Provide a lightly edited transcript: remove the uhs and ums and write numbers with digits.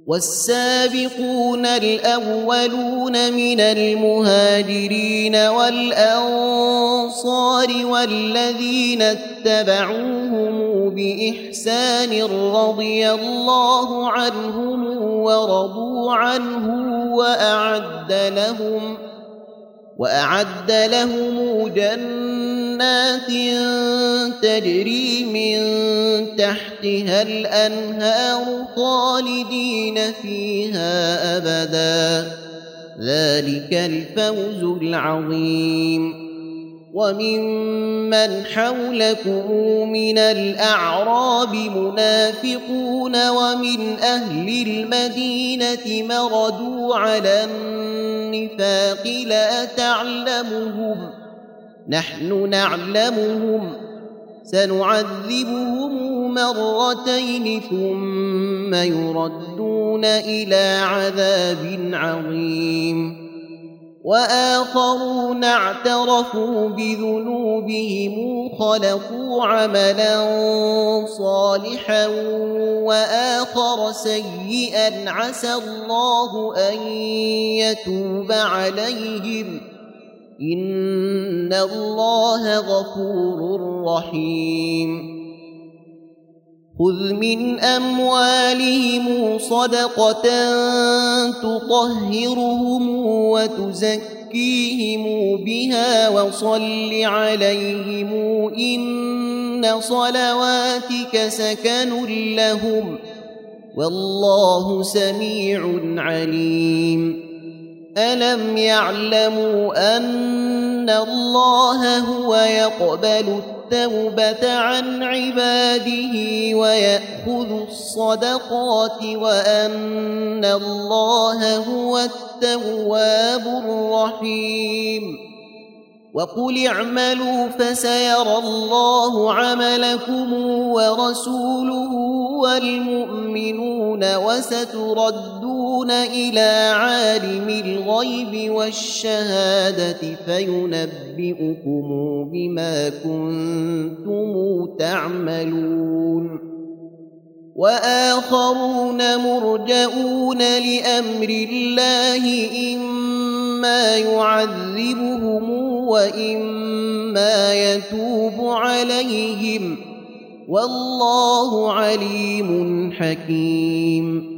والسابقون الأولون من المهاجرين والأنصار والذين اتبعوهم بإحسان رضي الله عنهم ورضوا عنه وأعد لهم جنات تجري من تحتها الأنهار خالدين فيها أبدا ذلك الفوز العظيم. وممن حولكم من الأعراب منافقون ومن أهل المدينة مردوا على النفاق لا تعلمهم نحن نعلمهم سنعذبهم مرتين ثم يردون إلى عذاب عظيم. وآخرون اعترفوا بذنوبهم خلقوا عملا صالحا وآخر سيئا عسى الله أن يتوب عليهم إن الله غفور رحيم. خذ من أموالهم صدقة تطهرهم وتزكيهم بها وصل عليهم إن صلواتك سكن لهم والله سميع عليم. ألم يعلموا أن الله هو يقبل التوبة عن عباده ويأخذ الصدقات وأن الله هو التواب الرحيم. وقل اعملوا فسيرى الله عملكم ورسوله والمؤمنون وستردون إلى عالم الغيب والشهادة فينبئكم بما كنتم تعملون. وآخرون مرجئون لأمر الله إما يعذبهم وإما يتوب عليهم والله عليم حكيم.